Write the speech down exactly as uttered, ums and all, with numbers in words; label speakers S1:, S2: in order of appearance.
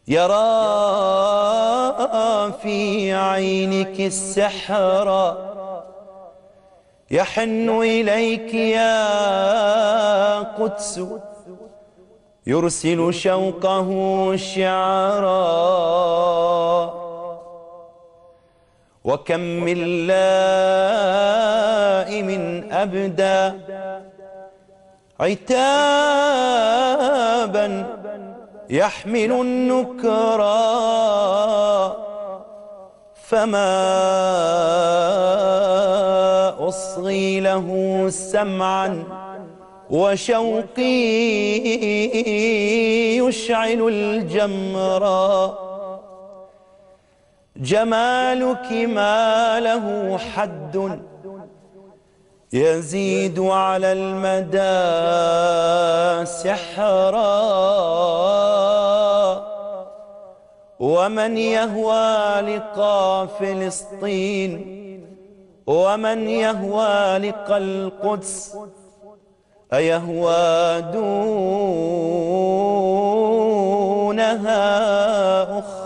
S1: يرى في عينك السحر، يحن إليك يا قدس، يرسل شوقه شعرا. وكم من لائم أبدى عتابا يحمل النكرا، فما أصغي له سمعا وشوقي يشعل الجمرا. جمالك ما له حد يزيد على المدى سحرا. ومن يهوى لقى فلسطين، ومن يهوى لقى القدس، أيهوى دونها أخرى؟